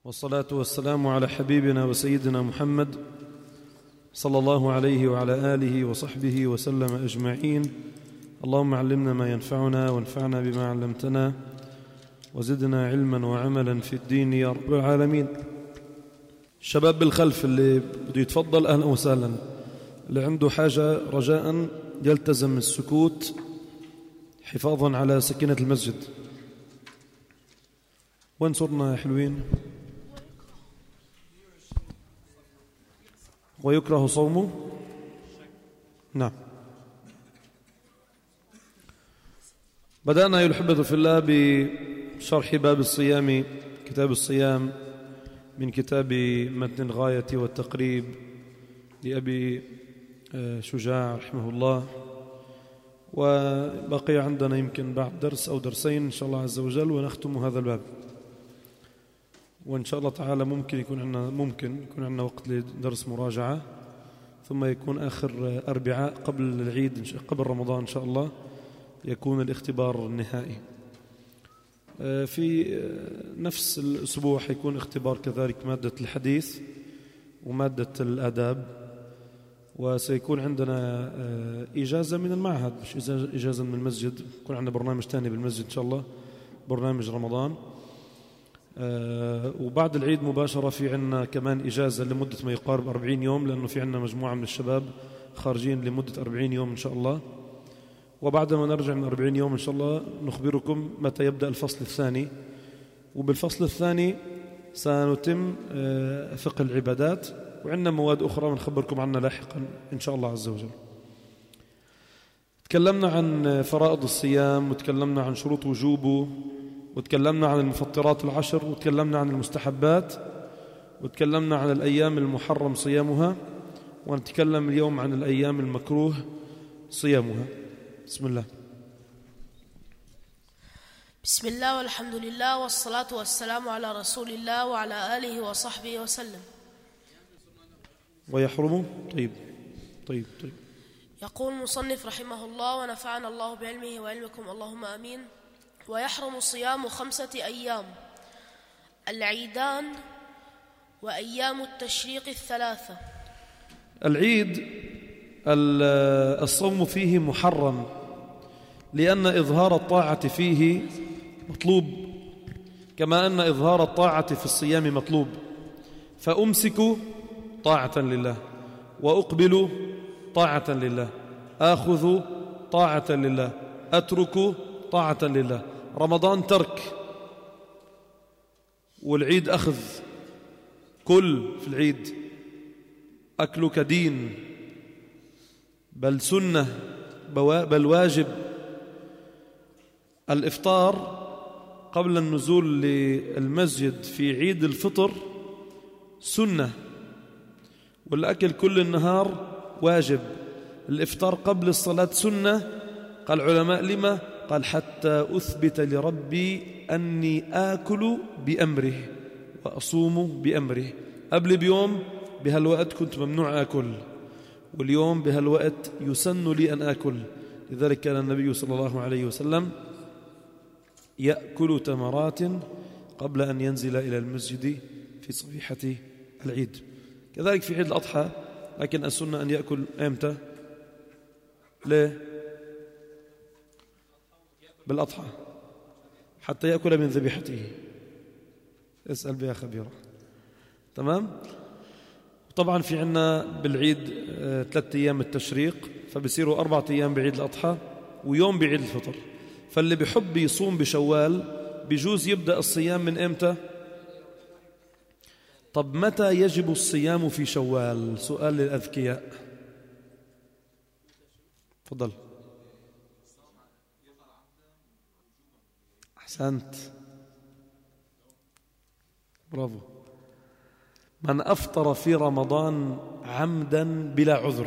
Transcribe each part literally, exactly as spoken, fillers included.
والصلاة والسلام على حبيبنا وسيدنا محمد صلى الله عليه وعلى آله وصحبه وسلم أجمعين. اللهم علمنا ما ينفعنا وانفعنا بما علمتنا وزدنا علما وعملا في الدين يا رب العالمين. الشباب بالخلف اللي بده يتفضل أهلا وسهلا، اللي عنده حاجة رجاء يلتزم السكوت حفاظا على سكينة المسجد. وين صرنا يا حلوين؟ ويكره صومه. نعم، بدأنا أيها الأحبة في الله بشرح باب الصيام، كتاب الصيام من كتاب متن الغاية والتقريب لأبي شجاع رحمه الله. وبقي عندنا يمكن بعد درس أو درسين إن شاء الله عز وجل ونختم هذا الباب، وإن شاء الله تعالى ممكن يكون عندنا ممكن يكون عندنا وقت لدرس مراجعة، ثم يكون آخر أربعاء قبل العيد قبل رمضان إن شاء الله يكون الاختبار النهائي. في نفس الأسبوع حيكون اختبار كذلك مادة الحديث ومادة الآداب، وسيكون عندنا إجازة من المعهد مش إجازة من المسجد، يكون عندنا برنامج ثاني بالمسجد إن شاء الله، برنامج رمضان. وبعد العيد مباشرة في عندنا كمان إجازة لمدة ما يقارب أربعين يوم، لأنه في عندنا مجموعة من الشباب خارجين لمدة أربعين يوم إن شاء الله. وبعد ما نرجع من أربعين يوم إن شاء الله نخبركم متى يبدأ الفصل الثاني، وبالفصل الثاني سنتم فقه العبادات، وعندنا مواد أخرى ونخبركم عنها لاحقا إن شاء الله عز وجل. تكلمنا عن فرائض الصيام، وتكلمنا عن شروط وجوبه، وتكلمنا عن المفطرات العشر، وتكلمنا عن المستحبات، وتكلمنا عن الأيام المحرم صيامها، ونتكلم اليوم عن الأيام المكروه صيامها. بسم الله. بسم الله والحمد لله والصلاة والسلام على رسول الله وعلى آله وصحبه وسلم. ويحرم. طيب طيب طيب يقول المصنف رحمه الله ونفعنا الله بعلمه وعلمكم اللهم آمين. ويحرم صيام خمسة أيام: العيدان وأيام التشريق الثلاثة. العيد الصوم فيه محرم لأن إظهار الطاعة فيه مطلوب، كما أن إظهار الطاعة في الصيام مطلوب. فأمسك طاعة لله، وأقبل طاعة لله، آخذ طاعة لله، أترك طاعة لله. رمضان ترك، والعيد أخذ. كل في العيد أكلك دين، بل سنة، بل واجب. الإفطار قبل النزول للمسجد في عيد الفطر سنة، والأكل كل النهار واجب. الإفطار قبل الصلاة سنة. قال العلماء لما؟ قال حتى أثبت لربي أني آكل بأمره وأصوم بأمره. قبل بيوم بهالوقت كنت ممنوع آكل، واليوم بهالوقت يسن لي أن آكل. لذلك كان النبي صلى الله عليه وسلم يأكل تمرات قبل أن ينزل إلى المسجد في صبيحة العيد. كذلك في عيد الأضحى، لكن السنة أن يأكل إمتى؟ ليه؟ بالأضحى حتى يأكل من ذبيحته. اسأل بها خبيرة. تمام؟ طبعا في عنا بالعيد ثلاثة أيام التشريق، فبصيروا أربعة أيام بعيد الأضحى ويوم بعيد الفطر. فاللي بيحب يصوم بشوال بيجوز يبدأ الصيام من إمتى؟ طب متى يجب الصيام في شوال؟ سؤال للأذكياء. تفضل. أحسنت، برافو. من أفطر في رمضان عمدا بلا عذر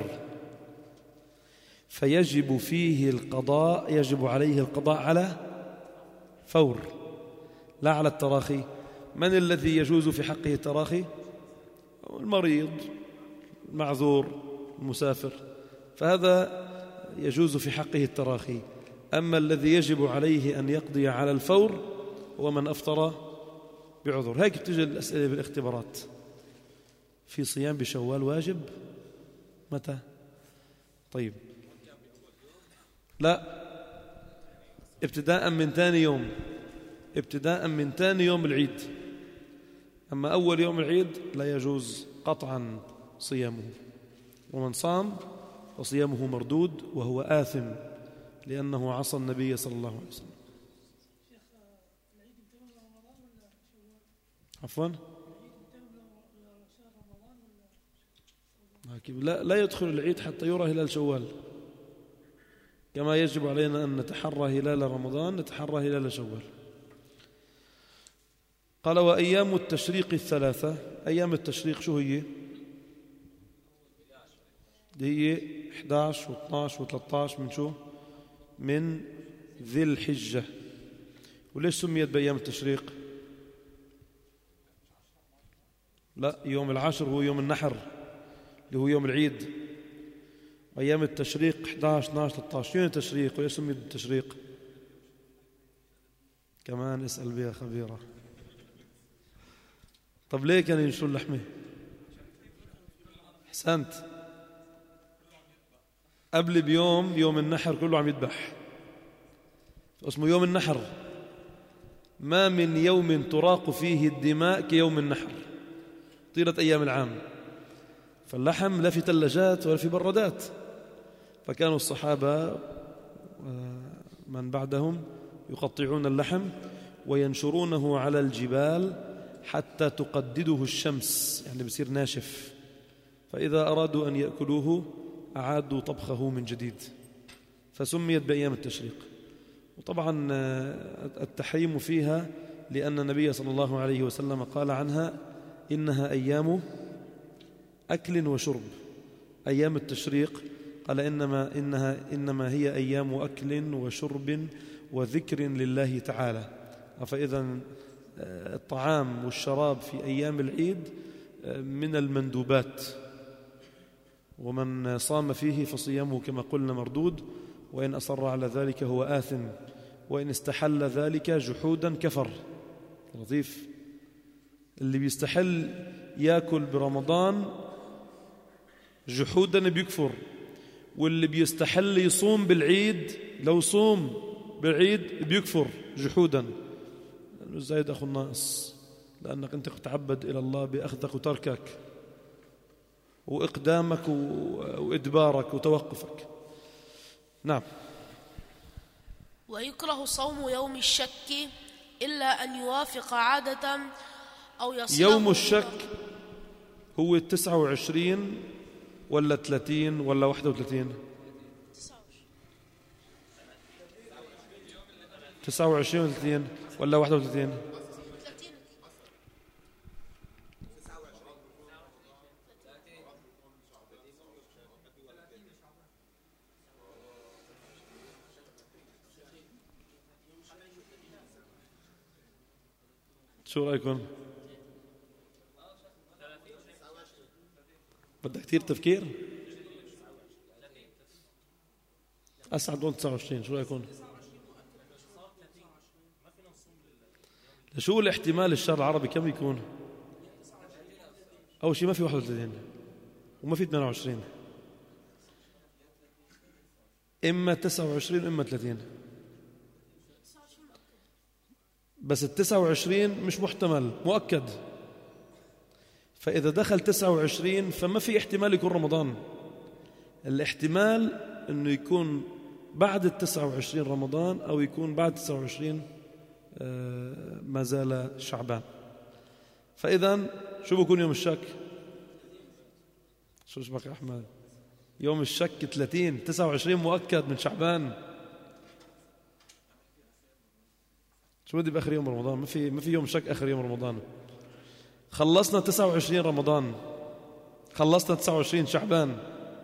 فيجب فيه القضاء، يجب عليه القضاء على فور لا على التراخي. من الذي يجوز في حقه التراخي؟ المريض، المعذور، المسافر، فهذا يجوز في حقه التراخي. أما الذي يجب عليه أن يقضي على الفور هو من أفطر بعذر. هيك بتجي الأسئلة بالاختبارات. في صيام بشوال واجب متى؟ طيب لا، ابتداء من ثاني يوم، ابتداء من ثاني يوم العيد. أما أول يوم العيد لا يجوز قطعا صيامه، ومن صام وصيامه مردود وهو آثم لأنه عصى النبي صلى الله عليه وسلم. عفوا لا, لا يدخل العيد حتى يرى هلال شوال، كما يجب علينا أن نتحرى هلال رمضان نتحرى هلال شوال. قال وأيام التشريق الثلاثة. أيام التشريق شو هي؟ دي هي إحدى عشر واثني عشر وثلاثة عشر من شو؟ من ذي الحجة. وليش سميت بأيام التشريق؟ لا، يوم العاشر هو يوم النحر اللي هو يوم العيد. أيام التشريق إحدى عشر اثني عشر ثلاثة عشر. شنو التشريق وليش سميت التشريق؟ كمان اسأل بها خبيرة. طب ليه كانوا ينشروا اللحمة؟ أحسنت، قبل بيوم يوم النحر كله عم يذبح، اسمه يوم النحر. ما من يوم تراق فيه الدماء كيوم النحر طيلة أيام العام. فاللحم لا في ثلاجات ولا في برادات، فكانوا الصحابة من بعدهم يقطعون اللحم وينشرونه على الجبال حتى تقدده الشمس، يعني بصير ناشف، فإذا أرادوا أن يأكلوه أعادوا طبخه من جديد، فسميت بأيام التشريق. وطبعا التحريم فيها لأن النبي صلى الله عليه وسلم قال عنها إنها أيام أكل وشرب. أيام التشريق قال إنما, إنها إنما هي أيام أكل وشرب وذكر لله تعالى. فإذا الطعام والشراب في أيام العيد من المندوبات، ومن صام فيه فصيامه كما قلنا مردود، وإن أصر على ذلك هو آثم، وإن استحل ذلك جحودا كفر. لطيف، اللي بيستحل يأكل برمضان جحودا بيكفر، واللي بيستحل يصوم بالعيد لو صوم بالعيد بيكفر جحودا. زايد أخو الناقص، لأنك أنت تتعبد إلى الله بأخذك وتركك وإقدامك وإدبارك وتوقفك. نعم. ويكره صوم يوم الشك إلا أن يوافق عادة أو يصل. يوم الشك هو التسعة وعشرين ولا ثلاثين ولا واحدة وثلاثين؟ تسعة وعشرين ولا ثلاثين ولا واحدة وثلاثين؟ شو رأيكم؟ بدك كثير تفكير؟ أسعد قول تسعة وعشرين. شو رأيكم؟ شو الاحتمال الشهر العربي كم يكون؟ أول شيء ما في واحد وثلاثين وما في ثمانية وعشرين، إما تسعة وعشرين إما ثلاثين. بس التسعة وعشرين مش محتمل، مؤكد. فإذا دخل تسعة وعشرين فما في احتمال يكون رمضان. الاحتمال أنه يكون بعد التسعة وعشرين رمضان أو يكون بعد تسعة وعشرين ما زال شعبان. فإذا شو بيكون يوم الشك؟ شو اسمك يا أحمد؟ يوم الشك ثلاثين، تسعة وعشرين مؤكد من شعبان. شو بدي بآخر يوم رمضان؟ ما في ما في يوم شك آخر يوم رمضان. خلصنا تسعة وعشرين رمضان، خلصنا تسعة وعشرين شعبان،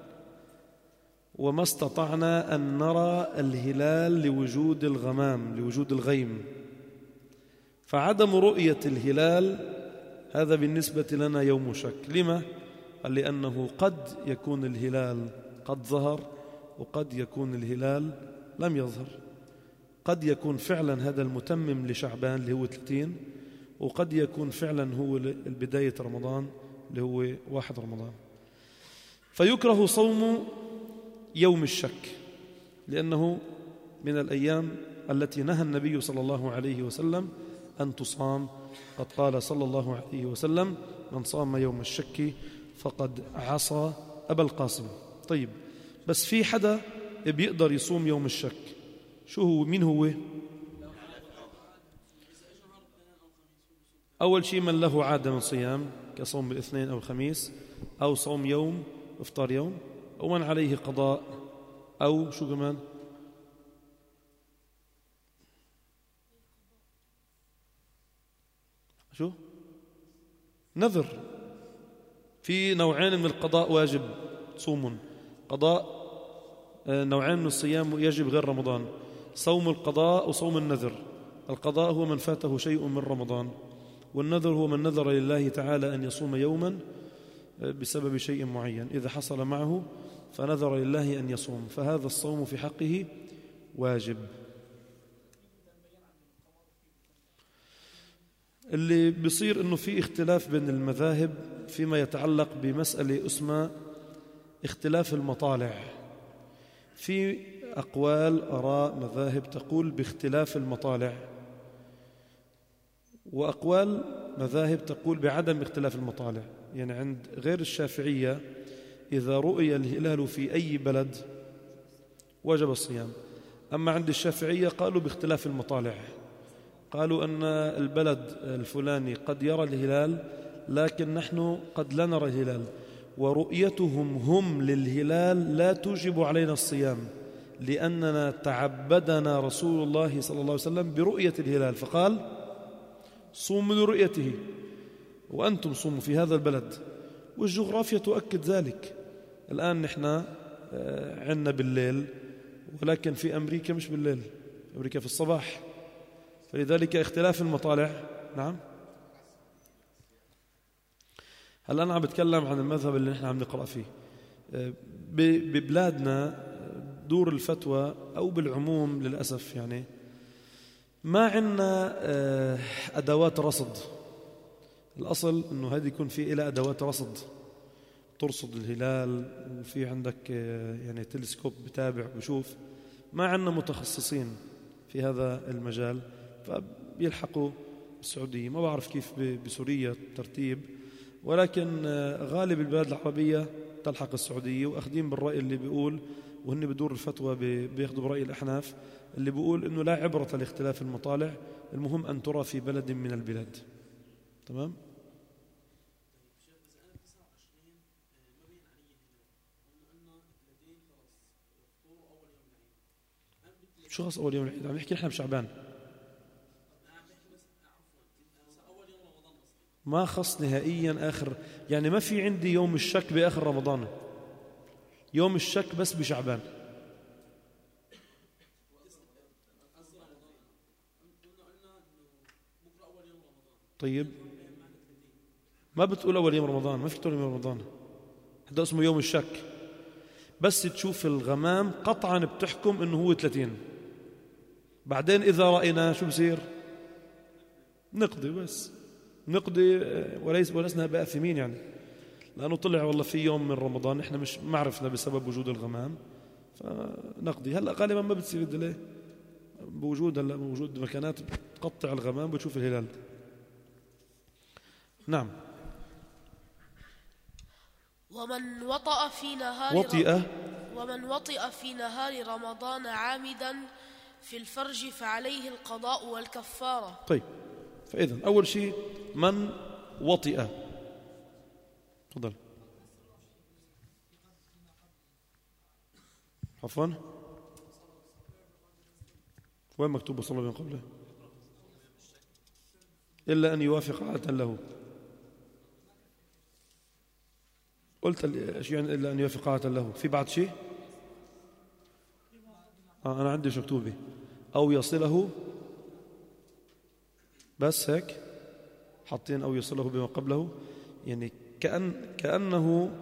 وما استطعنا أن نرى الهلال لوجود الغمام، لوجود الغيم. فعدم رؤية الهلال هذا بالنسبة لنا يوم شك. لما؟ قال لأنه قد يكون الهلال قد ظهر وقد يكون الهلال لم يظهر. قد يكون فعلا هذا المتمم لشعبان اللي هو ثلاثين، وقد يكون فعلا هو البداية رمضان اللي هو واحد رمضان. فيكره صوم يوم الشك لأنه من الأيام التي نهى النبي صلى الله عليه وسلم أن تصام. قد قال صلى الله عليه وسلم: من صام يوم الشك فقد عصى أبا القاسم. طيب، بس في حدا بيقدر يصوم يوم الشك، شو هو؟ مين هو؟ أول شيء من له عادة من صيام كصوم الاثنين أو الخميس أو صوم يوم إفطار يوم، أو من عليه قضاء، أو شو كمان؟ شو؟ نذر. في نوعين من القضاء واجب صوم، قضاء نوعين من الصيام يجب غير رمضان: صوم القضاء وصوم النذر. القضاء هو من فاته شيء من رمضان، والنذر هو من نذر لله تعالى أن يصوم يوما بسبب شيء معين، إذا حصل معه فنذر لله أن يصوم، فهذا الصوم في حقه واجب. اللي بيصير أنه في اختلاف بين المذاهب فيما يتعلق بمسألة اسمها اختلاف المطالع. في أقوال آراء مذاهب تقول باختلاف المطالع، وأقوال مذاهب تقول بعدم اختلاف المطالع. يعني عند غير الشافعية إذا رؤي الهلال في أي بلد وجب الصيام، أما عند الشافعية قالوا باختلاف المطالع، قالوا أن البلد الفلاني قد يرى الهلال لكن نحن قد لا نرى الهلال، ورؤيتهم هم للهلال لا توجب علينا الصيام لأننا تعبدنا رسول الله صلى الله عليه وسلم برؤية الهلال، فقال: صوموا لرؤيته وأنتم صوموا في هذا البلد. والجغرافيا تؤكد ذلك. الآن نحن عندنا بالليل، ولكن في أمريكا مش بالليل، أمريكا في الصباح، فلذلك اختلاف المطالع. نعم. هلا أنا عم بتكلم عن المذهب اللي نحن عم نقرأ فيه. ببلادنا دور الفتوى أو بالعموم للأسف يعني ما عندنا أدوات رصد. الأصل أنه هذه يكون في إلى أدوات رصد ترصد الهلال، وفي عندك يعني تلسكوب بتابع بشوف. ما عندنا متخصصين في هذا المجال، فبيلحقوا السعودية. ما بعرف كيف بسوريا الترتيب، ولكن غالب البلاد العربية تلحق السعودية، وأخذين بالرأي اللي بيقول، وهن بدور الفتوى بياخذوا برأي الأحناف اللي بيقول إنه لا عبرة لاختلاف المطالع، المهم أن ترى في بلد من البلاد. تمام؟ شو خص أول يوم العيد؟ عم نحكي نحن بشعبان، ما خص نهائيا آخر. يعني ما في عندي يوم الشك بآخر رمضان، يوم الشك بس بشعبان. طيب ما بتقول أول يوم رمضان، ما في تقول يوم رمضان، هذا اسمه يوم الشك. بس تشوف الغمام قطعا بتحكم إنه هو ثلاثين. بعدين إذا رأينا شو بصير؟ نقضي، بس نقضي، وليس ولسنا بآثمين يعني، لأنه طلع والله في يوم من رمضان إحنا مش معرفنا بسبب وجود الغمام، فنقضي. هلأ غالبا ما بتصير الدليل بوجود هلأ بوجود مكانات تقطع الغمام بتشوف الهلال. نعم. ومن وطأ في نهار وطئ ومن وطئ في نهار رمضان عامدا في الفرج فعليه القضاء والكفارة. طيب، فإذا أول شيء من وطئ. تفضل. عفوا، وين مكتوب وصلى من قبله؟ إلا أن يوافق عادة له. قلت شيء يعني إلا أن يوافق عادة له. في بعد شيء؟ آه أنا عندي شو مكتوبة، أو يصله، بس هيك حاطين أو يصله بما قبله، يعني كأن كأنه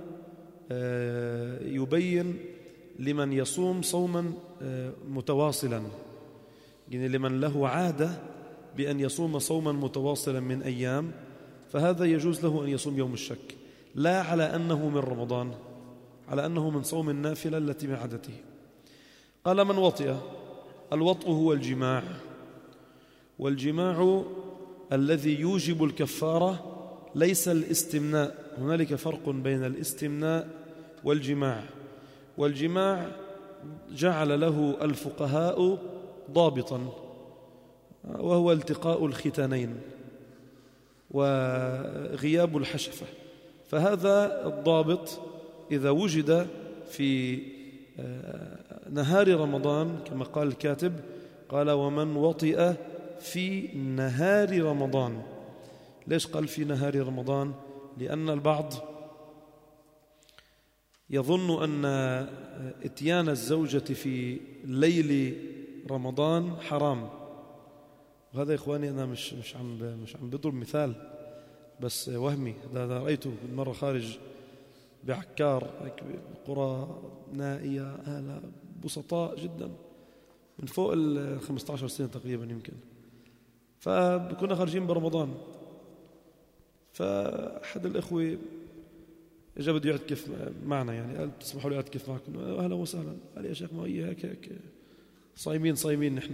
يبين لمن يصوم صوما متواصلا، يعني لمن له عادة بأن يصوم صوما متواصلا من أيام فهذا يجوز له أن يصوم يوم الشك، لا على أنه من رمضان، على أنه من صوم النافلة التي من عادته. قال من وطئ، الوطء هو الجماع، والجماع الذي يوجب الكفارة ليس الاستمناء، هنالك فرق بين الاستمناء والجماع، والجماع جعل له الفقهاء ضابطا وهو التقاء الختانين وغياب الحشفة، فهذا الضابط إذا وجد في نهار رمضان كما قال الكاتب، قال ومن وطئ في نهار رمضان. ليش قال في نهار رمضان؟ لأن البعض يظن أن إتيان الزوجة في ليل رمضان حرام، وهذا يا إخواني أنا مش مش عم مش عم بضرب مثال بس وهمي، هذا رأيته مرة خارج بعكار، قرى نائية أهلها بسطاء جدا من فوق ال خمسة عشر سنة تقريبا يمكن، فكنا خارجين برمضان، فأحد الإخوة إجا بده يعتكف معنا، يعني قال تسمحوا لي أعتكف معكم؟ أهلا وسهلا. قال يا شيخ ما هي هيك هيك صايمين صايمين نحن.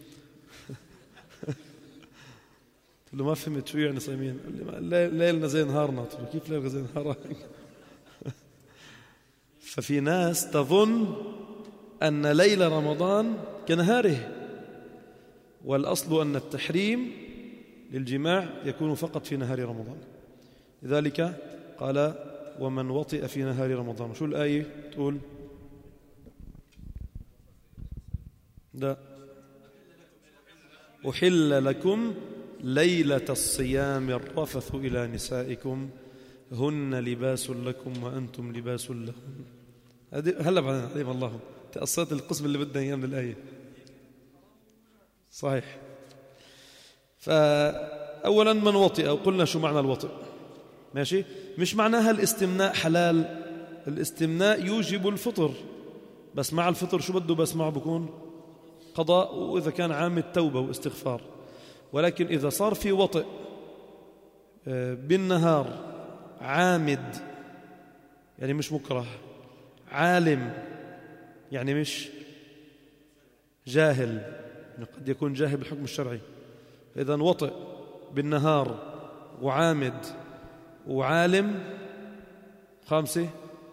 قلت له ما فهمت شو يعني صايمين؟ قال لي ليلنا زي نهارنا. قلت له كيف ليلنا زي نهارنا؟ ففي ناس تظن أن ليل رمضان كنهاره، والأصل أن التحريم للجماع يكون فقط في نهار رمضان. لذلك قال ومن وطئ في نهار رمضان. شو الآية تقول؟ لا، أحل لكم ليلة الصيام الرفث إلى نسائكم هن لباس لكم وأنتم لباس لهم. هلا بعدين عليم الله تأصلت القسم اللي بدنا إياه من الآية. صحيح. فأولا من وطئ، وقلنا شو معنى الوطئ، ماشي؟ مش معناها الاستمناء حلال، الاستمناء يوجب الفطر، بس مع الفطر شو بده؟ بس معه بكون قضاء، وإذا كان عام التوبة واستغفار. ولكن إذا صار في وطئ بالنهار عامد يعني مش مكره، عالم يعني مش جاهل، يعني قد يكون جاهل بالحكم الشرعي، إذا وطئ بالنهار وعامد وعالم. خامسة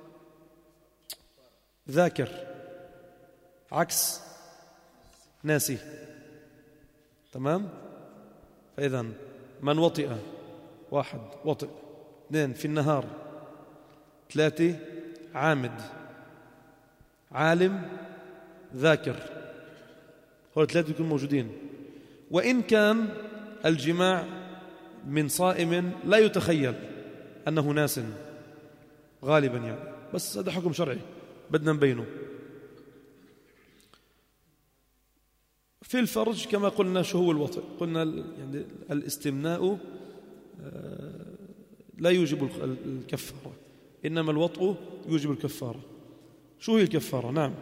ذاكر، عكس ناسي. تمام؟ فإذا من وطئ، واحد وطئ، اثنين في النهار، ثلاثة عامد، عالم، ذاكر، هؤلاء ثلاثة يكونوا موجودين. وإن كان الجماع من صائم لا يتخيل أنه ناس غالبا يعني، بس هذا حكم شرعي بدنا نبينه. في الفرج كما قلنا شو هو الوطئ؟ قلنا يعني الاستمناء لا يوجب الكفارة، إنما الوطء يوجب الكفارة. شو هي الكفارة؟ نعم،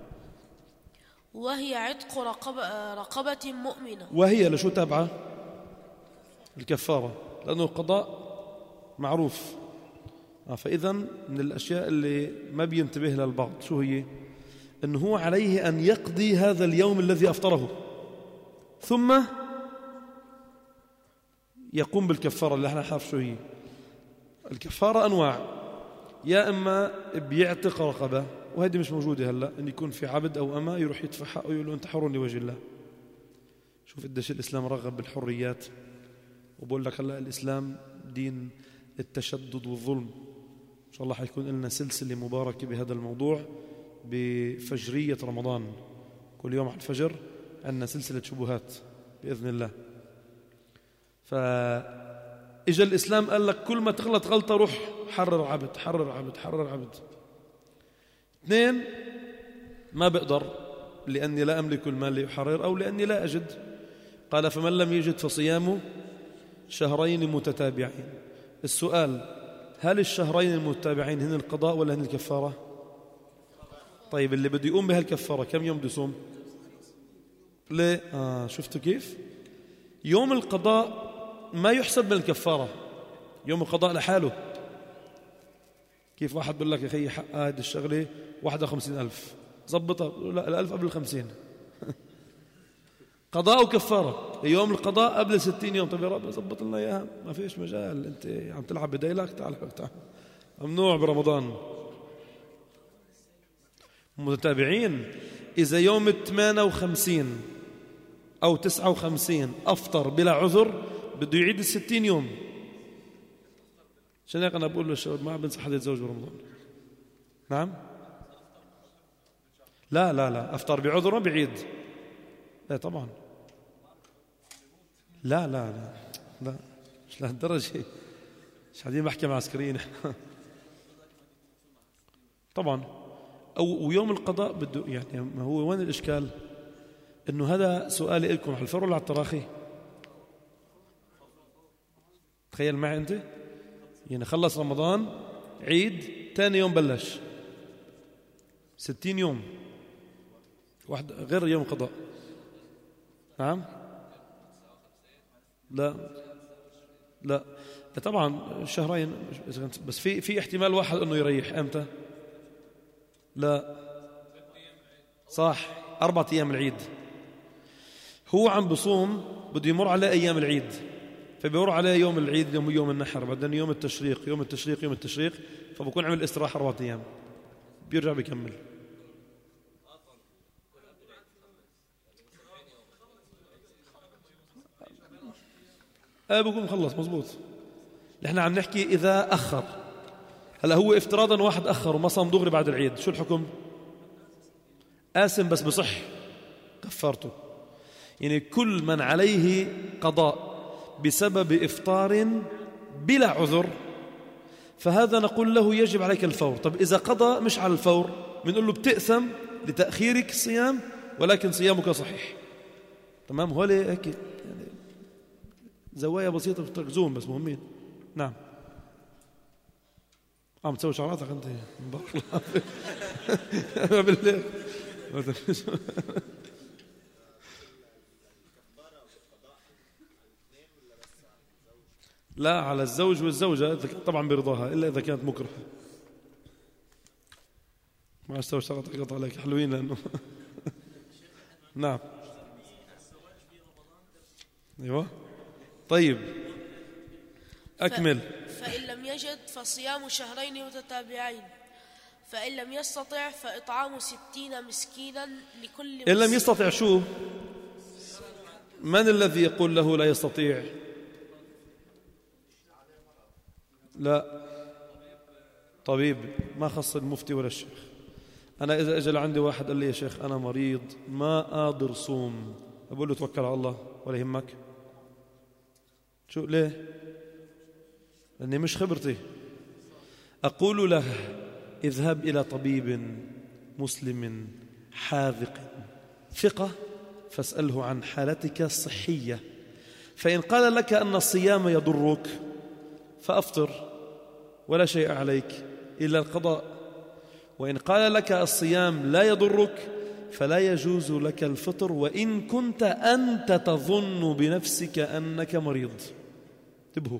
وهي عتق رقبة, رقبة مؤمنة. وهي لشو تابعة الكفارة؟ لأنه القضاء معروف. فإذا من الأشياء اللي ما بينتبه لها البعض شو هي؟ أنه هو عليه أن يقضي هذا اليوم الذي أفطره ثم يقوم بالكفارة اللي احنا نعرف شو هي. الكفارة أنواع، يا إما بيعتق رقبة، وهذه مش موجودة هلأ، أن يكون في عبد أو أما يروح يدفع حقه ويقول له أنت حر لوجه الله. شوف قديش الإسلام رغب بالحريات، وبقول لك هلأ الإسلام دين التشدد والظلم. إن شاء الله حيكون لنا سلسلة مباركة بهذا الموضوع بفجرية رمضان، كل يوم على الفجر عندنا سلسلة شبهات بإذن الله. فإجا الإسلام قال لك كل ما تغلط غلطة روح حرر عبد حرر عبد حرر عبد. اثنين، ما بقدر لأني لا أملك المال ليحرر أو لأني لا أجد، قال فمن لم يجد فصيامه شهرين متتابعين. السؤال، هل الشهرين المتتابعين هن القضاء ولا هن الكفارة؟ طيب اللي بده يقوم بهالكفارة كم يوم بده يصوم؟ ليه؟ آه شفتوا كيف؟ يوم القضاء ما يحسب من الكفارة، يوم القضاء لحاله. كيف واحد بيقول لك يا أخي حق هذه الشغلة واحد وخمسين ألف، ضبطها، لا الألف قبل الخمسين. قضاء وكفارة، يوم القضاء قبل ستين يوم. طيب يا رب ضبط لنا إياها، ما فيش مجال، أنت عم تلعب بديلك، تعال تعال، ممنوع برمضان. متتابعين، إذا يوم الثمانية وخمسين أو تسعة وخمسين أفطر بلا عذر بده يعيد الستين يوم. عشان هيك أنا بقول للشباب ما بنصح حد يتزوج برمضان. نعم، لا لا لا، أفطر بعذر ما بعيد، لا طبعا، لا لا لا لا، مش لهالدرجة، مش قاعدين محكمة عسكريين. طبعا. أو ويوم القضاء بده، يعني ما هو وين الإشكال؟ إنه هذا سؤالي لكم، على الفور ولا على التراخي؟ تخيل معي أنت، يعني خلص رمضان عيد ثاني يوم بلش ستين يوم، واحد غير يوم القضاء. نعم، لا لا طبعا شهرين، بس في في احتمال واحد انه يريح. امتى؟ لا صح، أربعة أيام العيد. هو عم بصوم بده يمر عليه أيام العيد، فبيمر عليه يوم العيد، يوم يوم النحر، بعدين يوم التشريق، يوم التشريق يوم التشريق، فبكون عمل استراحة أربعة أيام، بيرجع بيكمل. أه بكون مخلص مزبوط. نحن عم نحكي إذا أخر. هلا هو افتراضا واحد أخر وما صام دغري بعد العيد، شو الحكم؟ آثم بس بصح كفارته. يعني كل من عليه قضاء بسبب إفطار بلا عذر فهذا نقول له يجب عليك الفور. طب إذا قضى مش على الفور بنقول له بتأثم لتأخيرك الصيام ولكن صيامك صحيح. تمام؟ هو هيك يعني زوايا بسيطة بتركزون بس مهمين. نعم. عم تسوي شعراتك أنت مبارك الله فيك. بالله لا، على الزوج والزوجة طبعا برضاها إلا إذا كانت مكرهة. ما أستوى شغلتك قطع عليك حلوين لأنه نعم. أيوة طيب أكمل. فإن لم يجد فصيام شهرين متتابعين، فإن لم يستطع فإطعام ستين مسكينا لكل مسكين. إن لم يستطع شو؟ من الذي يقول له لا يستطيع؟ لا، طبيب، ما خص المفتي ولا الشيخ. أنا إذا أجل عندي واحد قال لي يا شيخ أنا مريض ما قادر صوم، أقول له توكل على الله ولا يهمك. شو ليه؟ لأني مش خبرتي. أقول له اذهب إلى طبيب مسلم حاذق ثقة فاسأله عن حالتك الصحية، فإن قال لك أن الصيام يضرك فأفطر ولا شيء عليك إلا القضاء، وإن قال لك الصيام لا يضرك فلا يجوز لك الفطر وإن كنت أنت تظن بنفسك أنك مريض. انتبهوا،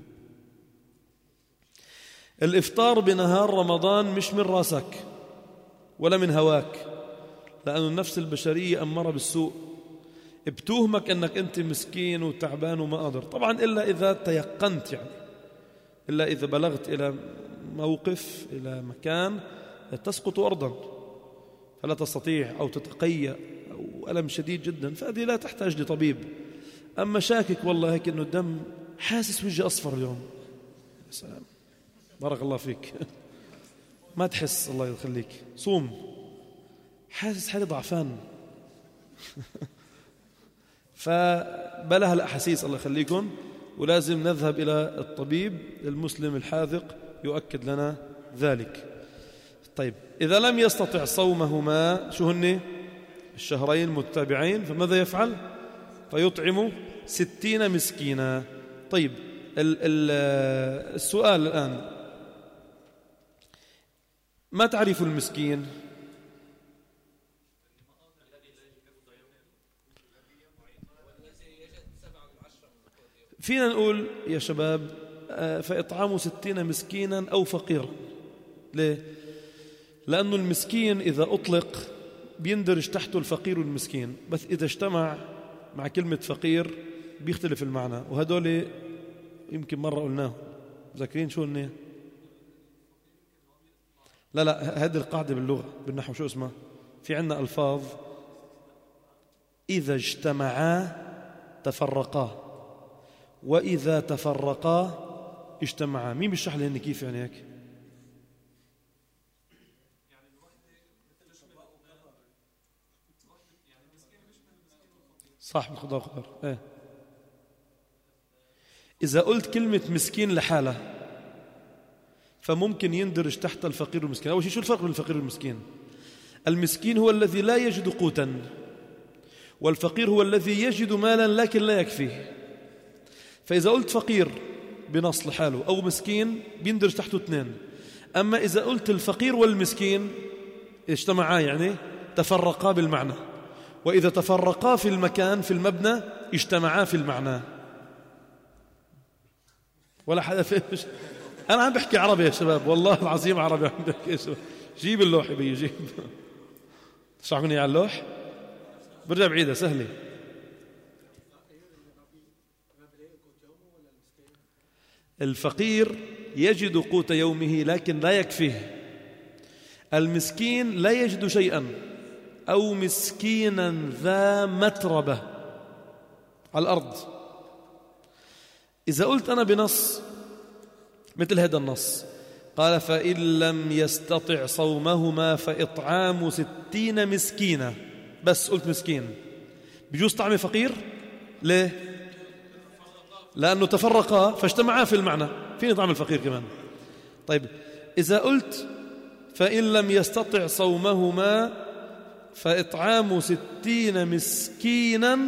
الإفطار بنهار رمضان مش من راسك ولا من هواك، لأن النفس البشرية أمارة بالسوء، بتوهمك أنك أنت مسكين وتعبان وما قادر. طبعا إلا إذا تيقنت، يعني إلا إذا بلغت إلى موقف إلى مكان تسقط أرضا فلا تستطيع أو تتقيأ أو ألم شديد جدا، فهذه لا تحتاج لطبيب. أما شاكك والله هيك أنه الدم حاسس وجهي أصفر اليوم، يا سلام بارك الله فيك، ما تحس الله يخليك، صوم، حاسس حالي ضعفان فبلها الأحاسيس الله يخليكم، ولازم نذهب إلى الطبيب المسلم الحاذق يؤكد لنا ذلك. طيب إذا لم يستطع صومهما شو هن الشهرين متتابعين فماذا يفعل؟ فيطعم ستين مسكينا. طيب السؤال الآن، ما تعرف المسكين؟ فينا نقول يا شباب فإطعام ستين مسكينا أو فقيرا. ليه؟ لأنه المسكين إذا أطلق بيندرج تحته الفقير والمسكين، بس إذا اجتمع مع كلمة فقير بيختلف المعنى. وهدول يمكن مرة قلناه، ذاكرين شو هن؟ لا لا هذه القاعدة باللغة بالنحو شو اسمها؟ في عندنا ألفاظ إذا اجتمعا تفرقا، وإذا تفرقا اجتمعا. مين بيشرح لي هن كيف يعني هيك؟ صح بالخضار خضار. ايه إذا قلت كلمة مسكين لحالة فممكن يندرج تحت الفقير والمسكين. أول شيء شو الفرق بين الفقير والمسكين؟ المسكين هو الذي لا يجد قوتا، والفقير هو الذي يجد مالا لكن لا يكفيه. فإذا قلت فقير بنص لحاله أو مسكين بيندرج تحته اثنين. أما إذا قلت الفقير والمسكين اجتمعا يعني تفرقا بالمعنى، وإذا تفرقا في المكان في المبنى اجتمعا في المعنى. ولا حدا فيش. أنا عم بحكي عربي يا شباب، والله العظيم عربي عم بحكي يا شباب. جيب اللوح بي جيب. تشرحوني على اللوح؟ برجع بعيدة سهلة. الفقير يجد قوت يومه لكن لا يكفيه. المسكين لا يجد شيئا، أو مسكينا ذا متربة على الأرض. إذا قلت أنا بنص مثل هذا النص قال فإن لم يستطع صومهما فإطعام ستين مسكينة، بس قلت مسكين، بجوز طعمي فقير؟ ليه؟ لأنه تفرقا فاجتمعا في المعنى، فيني طعم الفقير كمان. طيب إذا قلت فإن لم يستطع صومهما فإطعام ستين مسكينا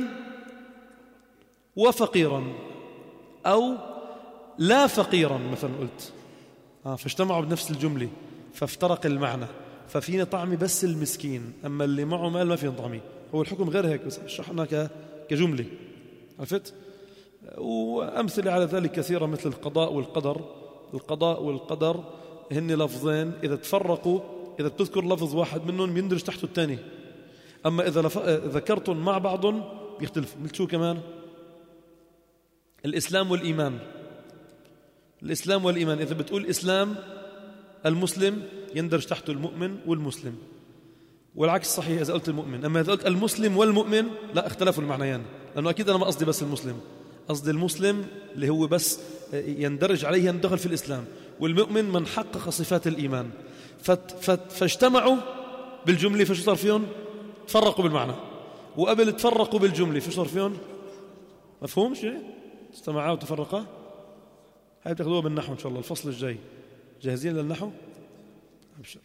وفقيرا، أو لا فقيرا مثلا قلت آه فاجتمعوا بنفس الجملة فافترق المعنى، ففيني طعمي بس المسكين، أما اللي معه مال ما فيني طعمي. هو الحكم غير هيك، بس شرحنا كجملة. عرفت؟ وأمثلة على ذلك كثيرة مثل القضاء والقدر. القضاء والقدر هن لفظين إذا تفرقوا إذا بتذكر لفظ واحد منهم بيندرج تحته الثاني، أما إذا لف... ذكرتم مع بعضهم بيختلفوا. مثل شو كمان؟ الإسلام والإيمان. الإسلام والإيمان إذا بتقول إسلام المسلم يندرج تحته المؤمن والمسلم، والعكس صحيح إذا قلت المؤمن. أما إذا قلت المسلم والمؤمن لا، اختلفوا المعنيان، لأنه أكيد أنا ما قصدي بس المسلم، قصدي المسلم اللي هو بس يندرج عليه يندخل في الإسلام، والمؤمن من حقق صفات الإيمان. فت فت فاجتمعوا بالجملة فشو صار فيهم؟ تفرقوا بالمعنى. وقبل تفرقوا بالجملة فشو صار فيهم؟ مفهوم شيء؟ استمعوا وتفرقا. هاي بتاخذوها بالنحو إن شاء الله الفصل الجاي. جاهزين للنحو؟ أبشر.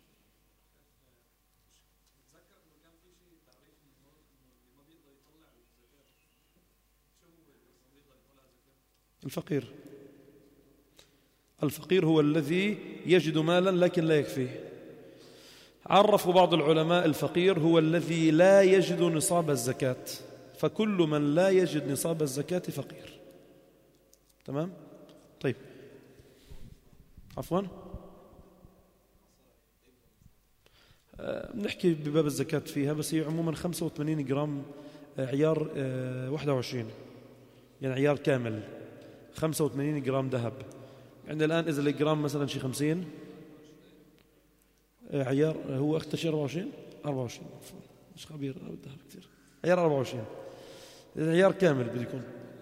الفقير الفقير هو الذي يجد مالا لكن لا يكفيه. عرفوا بعض العلماء الفقير هو الذي لا يجد نصاب الزكاة، فكل من لا يجد نصاب الزكاة فقير. تمام؟ طيب عفوا بنحكي بباب الزكاة فيها، بس هي عموما خمسة وثمانين جرام عيار واحد وعشرين، يعني عيار كامل خمسة وثمانين جرام ذهب. عندنا الآن إذا الجرام مثلا شي خمسين عيار، هو أخذ شي أربعة وعشرين أربعة وعشرين مش خبير بالذهب كثير، عيار أربعة وعشرين عيار كامل بده يكون.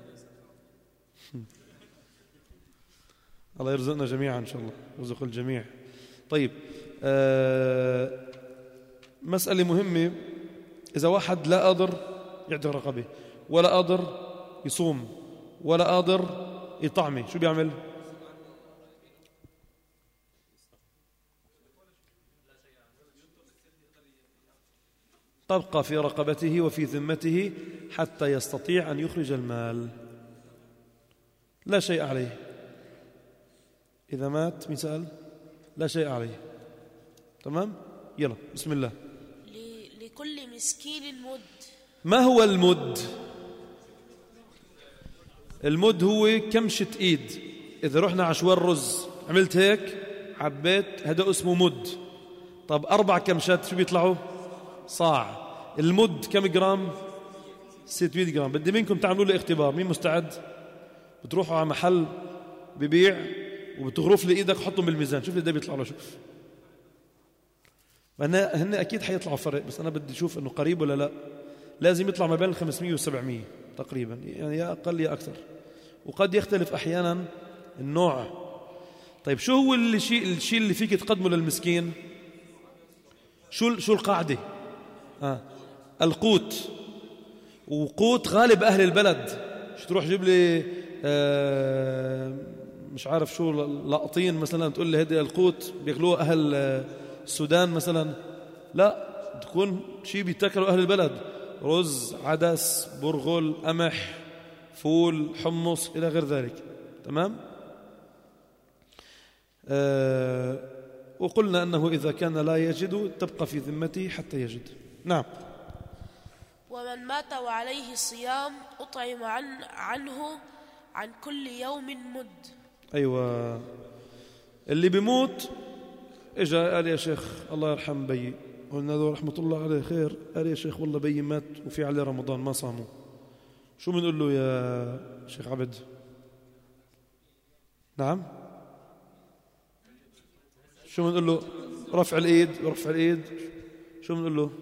الله يرزقنا جميعا إن شاء الله، يرزق الجميع. طيب آه مسألة مهمة، إذا واحد لا قادر يعتق رقبة ولا قادر يصوم ولا قادر يطعمي، شو بيعمل؟ تبقى في رقبته وفي ذمته حتى يستطيع أن يخرج المال، لا شيء عليه. إذا مات مين سأل؟ لا شيء عليه. تمام؟ يلا بسم الله. لكل مسكين مد. ما هو المد؟ المد هو كمشة إيد. إذا رحنا عشوار رز عملت هيك عبيت، هذا اسمه مد. طب أربع كمشات شو بيطلعوا؟ صاع. المد كم جرام؟ ستمائة جرام. بدي منكم تعملوا لي اختبار، مين مستعد؟ بتروحوا على محل ببيع وبتغرف لي إيدك وحطهم بالميزان، شوف لي ده بيطلع له. شوف أنا هن أكيد حيطلعوا فرق، بس أنا بدي أشوف إنه قريب ولا لا. لازم يطلع ما بين الخمسمائة والسبعمائة تقريبا، يعني يا أقل يا أكثر، وقد يختلف أحيانا النوع. طيب شو هو الشيء الشيء اللي فيك تقدمه للمسكين؟ شو شو القاعدة؟ آه. القوت. وقوت غالب أهل البلد. شو تروح جيب لي آه مش عارف شو لاقطين مثلا تقول لي هذا القوت بياكلوه أهل السودان مثلا؟ لا، تكون شيء بيتاكلوا أهل البلد، رز، عدس، برغل، قمح، فول، حمص إلى غير ذلك. تمام؟ آه وقلنا أنه إذا كان لا يجد تبقى في ذمته حتى يجد. نعم. ومن مات وعليه الصيام أطعم عن عنه عن كل يوم مد. أيوة، اللي بيموت إجا قال يا شيخ الله يرحم بيي، قلنا له رحمة الله عليه خير، قال يا شيخ والله بيي مات وفي عليه رمضان ما صاموا، شو بنقول له يا شيخ عبد؟ نعم، شو بنقول له؟ رفع الإيد، رفع الإيد. شو بنقول له؟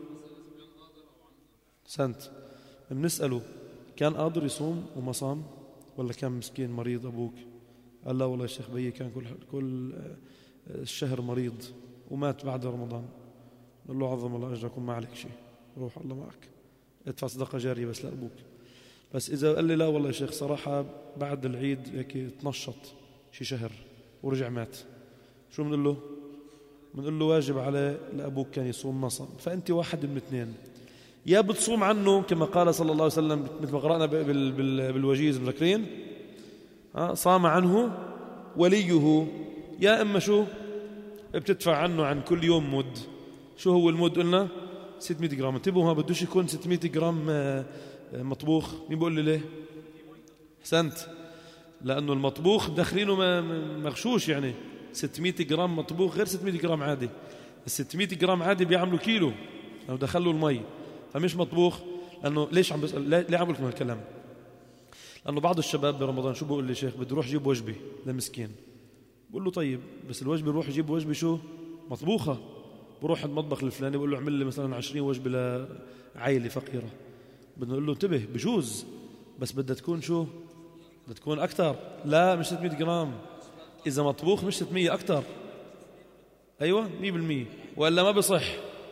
سنت بنسأله كان قادر يصوم وما صام ولا كان مسكين مريض أبوك؟ قال لا والله يا شيخ بيي كان كل كل الشهر مريض ومات بعد رمضان. نقول له عظم الله أجركم، ما عليك شيء، روح الله معك، ادفع صدقة جارية بس لأبوك. بس إذا قال لي لا والله يا شيخ صراحة بعد العيد هيك تنشط شي شهر ورجع مات، شو بنقول له؟ بنقول له واجب عليه لأبوك كان يصوم ما صام. فأنت واحد من اثنين، يا بتصوم عنه كما قال صلى الله عليه وسلم مثل ما قرأنا بالوجيز مذكرين، صام عنه وليه، يا إما شو بتدفع عنه عن كل يوم مد. شو هو المد؟ قلنا ستمائة جرام. انتبهوا ما بدوش يكون ستمائة جرام مطبوخ. مين بيقول لي ليه؟ حسنت، لأنه المطبوخ داخلينه مغشوش، يعني ستمائة جرام مطبوخ غير ستمائة جرام عادي. ستمائة جرام عادي بيعملوا كيلو لو دخلوا المي، فمش مطبوخ. لأنه ليش عم بسأل؟ ليه عم بقول لكم هالكلام؟ لأنه بعض الشباب برمضان شو بقول لي شيخ بدي روح جيب وجبة لمسكين. بقول له طيب بس الوجبة بروح يجيب وجبة شو مطبوخة، بروح المطبخ الفلاني بقول له اعمل لي مثلا عشرين وجبة لعائلة فقيرة. بدنا نقول له انتبه بجوز، بس بدها تكون شو؟ بدها تكون أكتر. لا مش ستمائة جرام، إذا مطبوخ مش ستمائة أكتر. أيوة مية بالمية، وإلا ما بصح.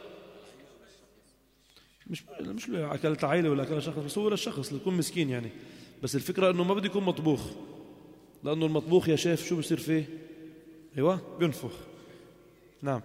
مش مش أكلت عائلة ولا أكلت شخص، بس هو للشخص اللي يكون مسكين يعني. بس الفكرة إنه ما بده يكون مطبوخ، لأنه المطبوخ يا شيف شو بصير فيه؟ أيوة بينفخ. نعم.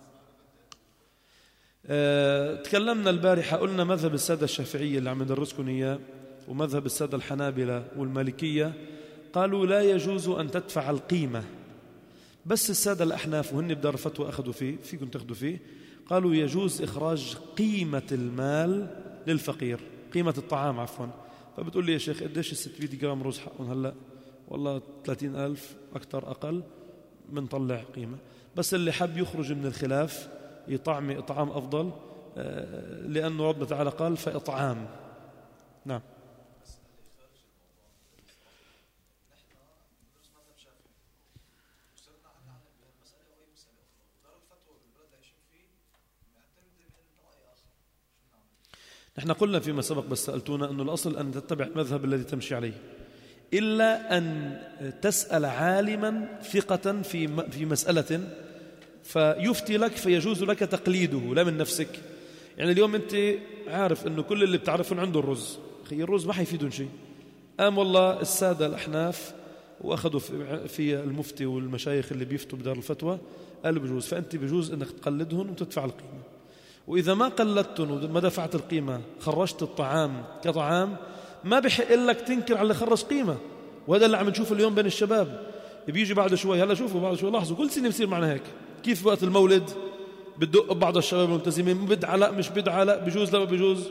أه تكلمنا البارحة قلنا مذهب السادة الشافعية اللي عم ندرسكم إياه ومذهب السادة الحنابلة والمالكية قالوا لا يجوز أن تدفع القيمة، بس السادة الأحناف وهن بدار فتوى أخذوا فيه، فيكم تأخذوا فيه، قالوا يجوز إخراج قيمة المال للفقير، قيمة الطعام عفوا. فبتقول لي يا شيخ قديش الستمائة جرام رز حقهم هلأ؟ والله ثلاثين ألف أكثر أقل منطلع قيمة. بس اللي حب يخرج من الخلاف يطعم إطعام أفضل، لأنه ربنا تعالى قال فإطعام. نعم. نحن قلنا فيما سبق بس سألتونا أنه الأصل أن تتبع المذهب الذي تمشي عليه، إلا أن تسأل عالما ثقة في في مسألة فيفتي لك فيجوز لك تقليده لا من نفسك. يعني اليوم أنت عارف أنه كل اللي بتعرفون عنده الرز، أخي الرز ما حيفيدون شيء. قام والله السادة الأحناف وأخذوا في المفتي والمشايخ اللي بيفتوا بدار الفتوى قالوا بجوز، فأنت بجوز أنك تقلدهم وتدفع القيمة. وإذا ما قلدتهم وما دفعت القيمة خرجت الطعام كطعام، ما بحق لك تنكر على اللي خرج قيمة. وهذا اللي عم نشوفه اليوم بين الشباب، بيجي بعد شوي، هلا شوفوا بعد شوي، لاحظوا كل سنة بصير معنا هيك. كيف وقت المولد بتدق بعض الشباب الملتزمين بدعة لا مش بدعة لا بجوز لا بجوز،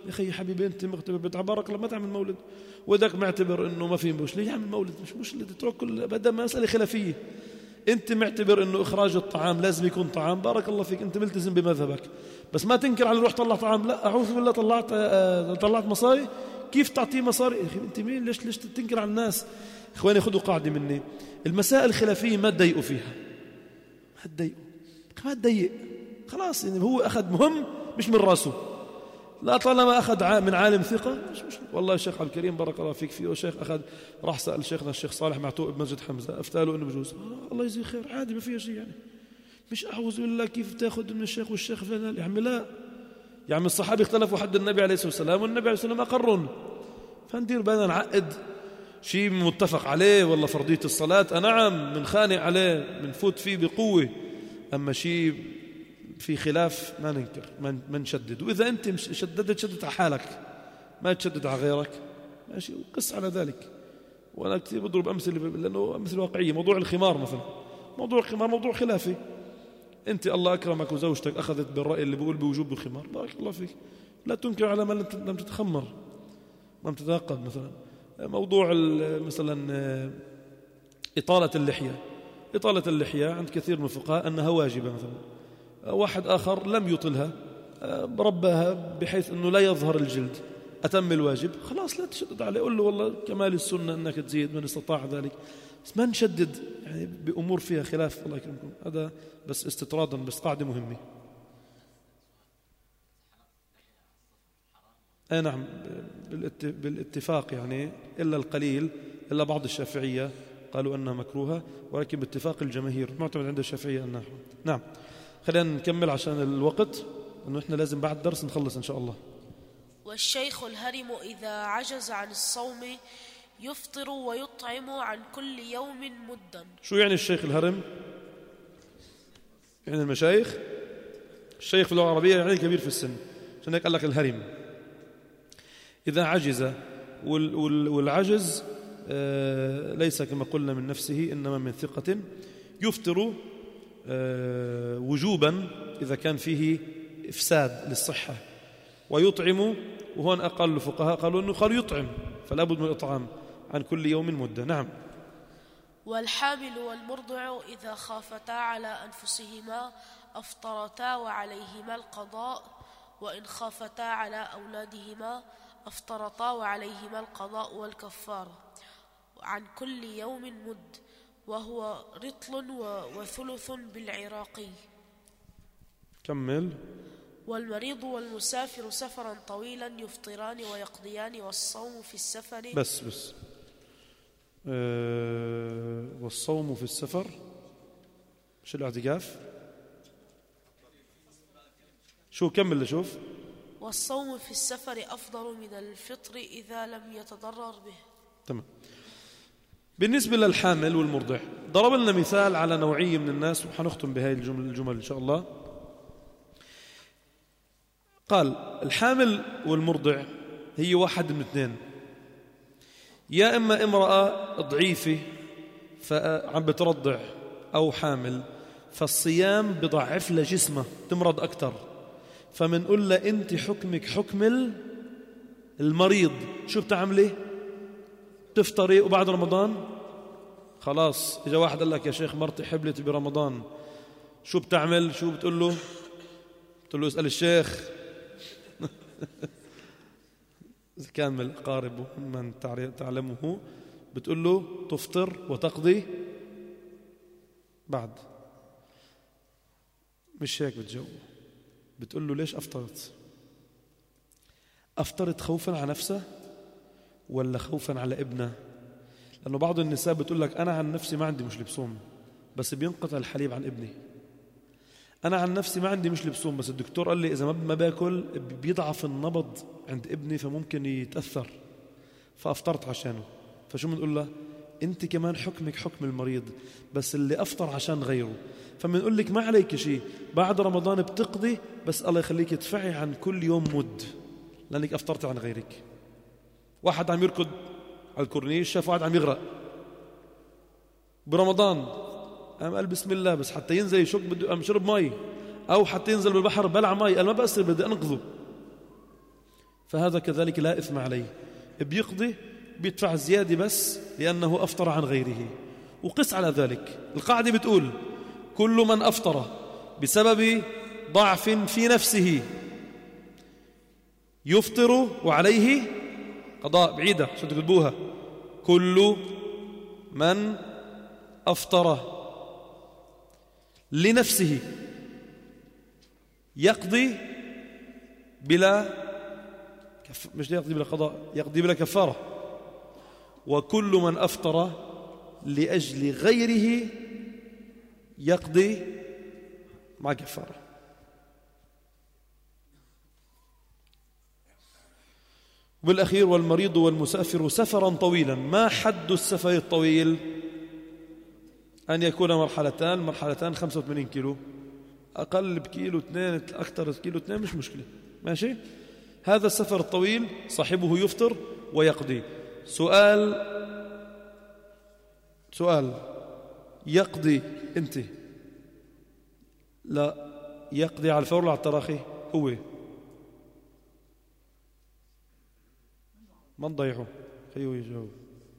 يا أخي يا حبيبي أنت مغتبر بتعبرك لما تعمل مولد، وذاك معتبر إنه ما في مش، ليه يعمل مولد؟ مش مش اللي تترك كل بدل مسألة خلافية. أنت معتبر إنه إخراج الطعام لازم يكون طعام، بارك الله فيك، أنت ملتزم بمذهبك، بس ما تنكر على روح طلع طعام. لا أعوذ بالله، طلعت آه طلعت مصاري، كيف تعطيه مصاري؟ يا أخي أنت مين؟ ليش ليش تنكر على الناس؟ إخواني خذوا قاعدة مني، المسائل الخلافية ما تضايقوا فيها، ما تضايقوا، ما تضايق، خلاص يعني هو أخذ مهم مش من راسه، لا طالما أخذ من عالم ثقة مش مش والله الشيخ عبد الكريم بارك الله فيك فيه، شيخ أخذ راح سأل شيخنا الشيخ صالح معتوق بمسجد حمزة أفتى له إنه بجوز، الله يجزيه خير، عادي ما فيها شيء يعني، مش أعوذ بالله كيف تأخذ من الشيخ والشيخ فلان يا عمي، لا يا عمي الصحابة اختلفوا حد النبي عليه الصلاة والسلام والنبي عليه الصلاة والسلام أقرهم، فندير بالنا نعقد شيء متفق عليه والله فرضية الصلاة نعم منخانق عليه منفوت فيه بقوة، أما شيء في خلاف ما ننكر ما نشدد، وإذا أنت شددت شدد على حالك ما تشدد على غيرك ماشي، وقس على ذلك. وأنا كثير بضرب أمثلة لأنه أمثلة واقعية، موضوع الخمار مثلا، موضوع الخمار موضوع خلافي، أنت الله أكرمك وزوجتك أخذت بالرأي اللي بيقول بوجوب الخمار بارك الله فيك، لا تنكر على من لم تتخمر ما تتناقض. مثلا موضوع مثلا إطالة اللحية، إطالة اللحية عند كثير من الفقهاء أنها واجبة، مثلا واحد آخر لم يطلها رباها بحيث أنه لا يظهر الجلد، أتم الواجب، خلاص لا تشدد عليه، قل له والله كمال السنة أنك تزيد من استطاع ذلك، بس ما نشدد يعني بأمور فيها خلاف الله يكرمكم، هذا بس استطرادا، بس قاعدة مهمة. أي نعم بالاتفاق يعني، إلا القليل، إلا بعض الشافعية قالوا أنها مكروهة، ولكن باتفاق الجماهير معتمد عند الشافعية أنها. نعم خلينا نكمل عشان الوقت، أنه إحنا لازم بعد درس نخلص إن شاء الله. والشيخ الهرم إذا عجز عن الصوم يفطر ويطعم عن كل يوم مدا. شو يعني الشيخ الهرم؟ يعني المشايخ، الشيخ في اللغة العربية يعني كبير في السن، عشان هيك قال لك الهرم. إذا عجز، والعجز ليس كما قلنا من نفسه إنما من ثقة، يفطر وجوبا إذا كان فيه إفساد للصحة، ويطعم، وهون أقل الفقهاء قالوا أنه قالوا يطعم فلا بد من الإطعام عن كل يوم مدة. نعم. والحامل والمرضع إذا خافتا على أنفسهما أفطرتا وعليهما القضاء، وإن خافتا على أولادهما أفطرتا وعليهما القضاء والكفارة عن كل يوم مد، وهو رطل وثلث بالعراقي. كمل. والمريض والمسافر سفرا طويلا يفطران ويقضيان، والصوم في السفر بس بس أه والصوم في السفر شو الاعتكاف؟ شو كمل لشوف. والصوم في السفر أفضل من الفطر إذا لم يتضرر به. تمام. بالنسبة للحامل والمرضع ضرب لنا مثال على نوعية من الناس، وحنختم بهاي الجمل, الجمل إن شاء الله. قال الحامل والمرضع هي واحد من اثنين، يا إما امرأة ضعيفة فعم بترضع أو حامل، فالصيام بضعف لها جسمها تمرض أكتر، فمنقول لها أنت حكمك حكم المريض، شو بتعملي؟ تفطري وبعد رمضان خلاص. إذا واحد قال لك يا شيخ مرتي حبلت برمضان شو بتعمل؟ شو بتقول له؟ بتقول له اسأل الشيخ. إذا كان من الأقارب من تعلمه بتقول له تفطر وتقضي بعد، مش هيك بتجاوب، بتقول له ليش أفطرت؟ أفطرت خوفا على نفسه ولا خوفا على ابنه؟ لأنه بعض النساء بتقول لك أنا عن نفسي ما عندي مشكلة بصوم بس بينقطع الحليب عن ابني، أنا عن نفسي ما عندي مشكلة بصوم بس الدكتور قال لي إذا ما باكل بيضعف النبض عند ابني فممكن يتأثر فأفطرت عشانه. فشو بنقول له؟ أنت كمان حكمك حكم المريض بس اللي أفطر عشان غيره، فمنقول لك ما عليك شيء، بعد رمضان بتقضي بس الله يخليك تدفعي عن كل يوم مد لأنك أفطرت عن غيرك. واحد عم يركض على الكورنيش شاف واحد عم يغرق برمضان، قام قال بسم الله، بس حتى ينزل يشك بده قام شرب مي، أو حتى ينزل بالبحر بلع مي قال ما بأسر بدي أنقذه. فهذا كذلك لا إثم عليه، بيقضي بيدفع زيادة بس لأنه أفطر عن غيره. وقس على ذلك، القاعدة بتقول كل من أفطر بسبب ضعف في نفسه يفطر وعليه قضاء. بعيدة شو تكتبوها، كل من أفطر لنفسه يقضي بلا كف... مش يقضي بلا قضاء، يقضي بلا كفارة. وكل من أفطر لأجل غيره يقضي مع كفارة. وبالأخير والمريض والمسافر سفرا طويلا. ما حد السفر الطويل؟ أن يكون مرحلتان، مرحلتان خمسة وثمانين كيلو، أقل بكيلو اثنين، أكثر كيلو اثنين، مش مشكلة، ماشي. هذا السفر الطويل صاحبه يفطر ويقضي. سؤال سؤال يقضي أنت؟ لا، يقضي على الفور ولا على التراخي؟ هو ما نضيعه، خيو يجاوب.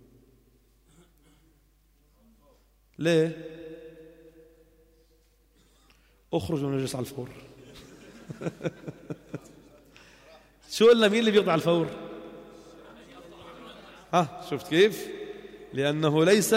ليه؟ اخرج ونجلس على الفور. شو قلنا مين اللي بيقضي على الفور؟ ها شفت كيف؟ لأنه ليس،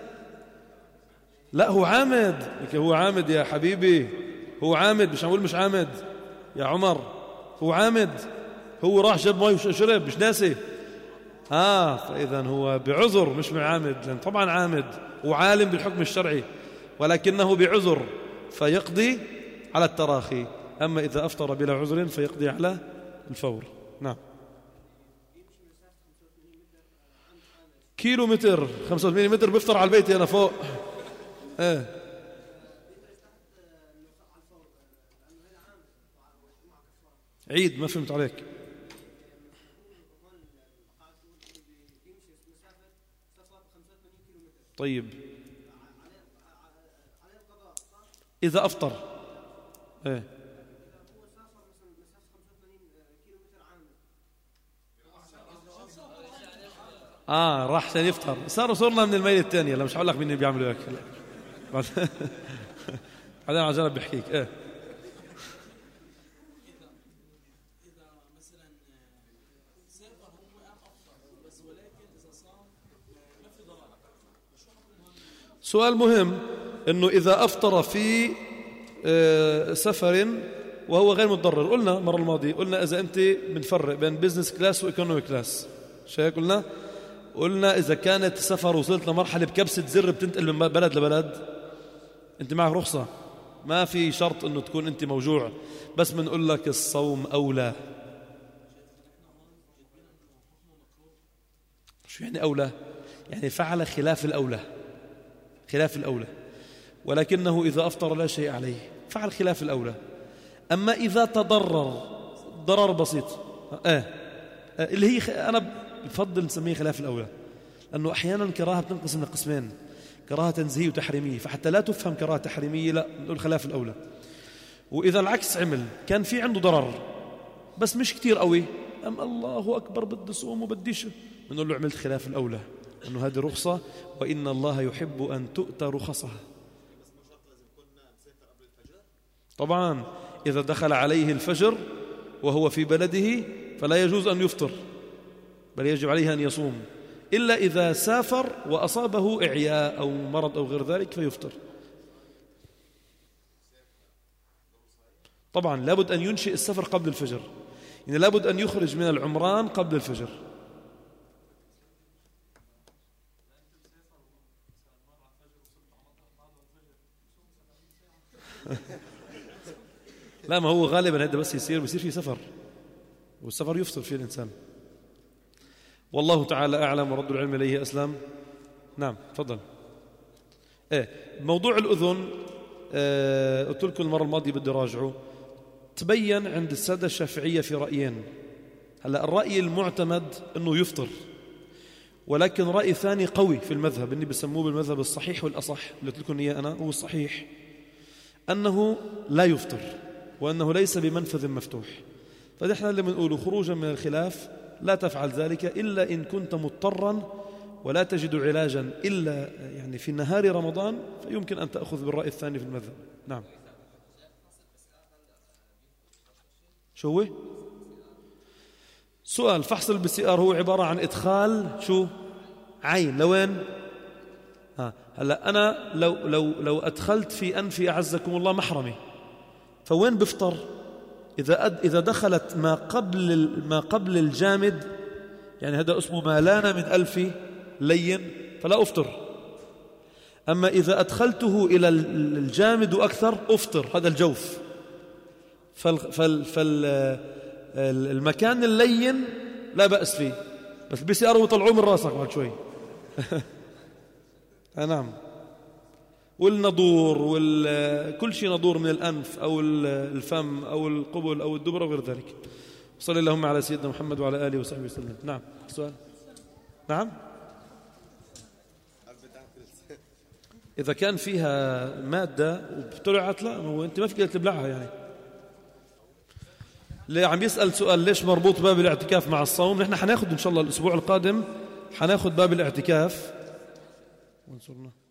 لا هو عامد. هو عامد يا حبيبي، هو عامد، مش هنقول مش عامد يا عمر، هو عامد. هو راح جاب مي وشرب، مش ناسي. آه فإذا هو بعذر مش بعامد، لأن طبعا عامد وعالم بالحكم الشرعي، ولكنه بعذر فيقضي على التراخي. أما إذا أفطر بلا عذر فيقضي على الفور. نعم. كيلو متر خمسة وثمانين متر بيفطر على البيت أنا فوق. ايه عيد، ما فهمت عليك. طيب إذا أفطر ايه آه راح عشان يفطر، صار صرنا من الميل الثانية. لا مش هقول لك مين اللي بيعملوا هيك. بعدين على جنب بحكيك. ايه سؤال مهم، انه اذا افطر في سفر وهو غير متضرر. قلنا المره الماضيه، قلنا اذا انت بنفرق بين بزنس كلاس وايكونومي كلاس، شو هيك قلنا؟ قلنا إذا كانت سفر وصلت لمرحلة بكبسة زر بتنتقل من بلد لبلد، أنت معك رخصة، ما في شرط أنه تكون أنت موجوع، بس بنقول لك الصوم أولى. شو يعني أولى؟ يعني فعل خلاف الأولى، خلاف الأولى، ولكنه إذا أفطر لا شيء عليه، فعل خلاف الأولى. أما إذا تضرر ضرر بسيط، آه. آه اللي هي خ... أنا بفضل نسميه خلاف الأولى، لأنه أحيانا الكراهة بتنقسم لقسمين، كراهة تنزيهية وتحريمية، فحتى لا تفهم كراهة تحريمية لا نقول خلاف الأولى. وإذا العكس عمل، كان في عنده ضرر بس مش كتير قوي، أم الله أكبر بدي صوم وبديش، بنقول له عملت خلاف الأولى، أنه هذه رخصة، وإن الله يحب أن تؤتى رخصها. طبعا إذا دخل عليه الفجر وهو في بلده فلا يجوز أن يفطر، بل يجب عليه أن يصوم، إلا إذا سافر وأصابه إعياء أو مرض أو غير ذلك فيفطر. طبعا لابد أن ينشئ السفر قبل الفجر، يعني لابد أن يخرج من العمران قبل الفجر. لا ما هو غالبا هذا بس يصير بيصير في سفر، والسفر يفطر فيه الإنسان. والله تعالى أعلم ورد العلم إليه أسلم. نعم تفضل. إيه موضوع الأذن آه قلت لكم المرة الماضية بدي راجعه، تبين عند السادة الشافعية في رأيين. هلا الرأي المعتمد أنه يفطر، ولكن رأي ثاني قوي في المذهب اللي بسموه بالمذهب الصحيح والأصح اللي قلت لكم إياه أنا، هو الصحيح أنه لا يفطر، وأنه ليس بمنفذ مفتوح. فنحن اللي بنقوله خروجا من الخلاف لا تفعل ذلك إلا إن كنت مضطرا ولا تجد علاجا إلا يعني في نهار رمضان، فيمكن أن تأخذ بالرأي الثاني في المذهب. نعم. شو هو؟ سؤال فحص البي سي ار هو عبارة عن إدخال شو؟ عين لوين؟ ها هلا أنا لو لو لو أدخلت في أنفي أعزكم الله محرمي، فوين بفطر؟ إذا أد إذا دخلت ما قبل ما قبل الجامد، يعني هذا اسمه ما لان من ألفي لين، فلا أفطر. أما إذا أدخلته إلى الجامد وأكثر أفطر، هذا الجوف. فال فال فال المكان اللين لا بأس فيه، بس البي سي ار وطلعوه من راسك بعد شوي. نعم. والنضور وكل شيء نضور من الأنف أو الفم أو القبل أو الدبر وغير ذلك. صلى اللهم على سيدنا محمد وعلى آله وصحبه وسلم. نعم. سؤال. نعم. إذا كان فيها مادة وبتلعت، لا هو أنت ما فيك تبلعها يعني. اللي عم يسأل سؤال ليش مربوط باب الاعتكاف مع الصوم، نحن حناخد إن شاء الله الأسبوع القادم حناخد باب الاعتكاف وانصرنا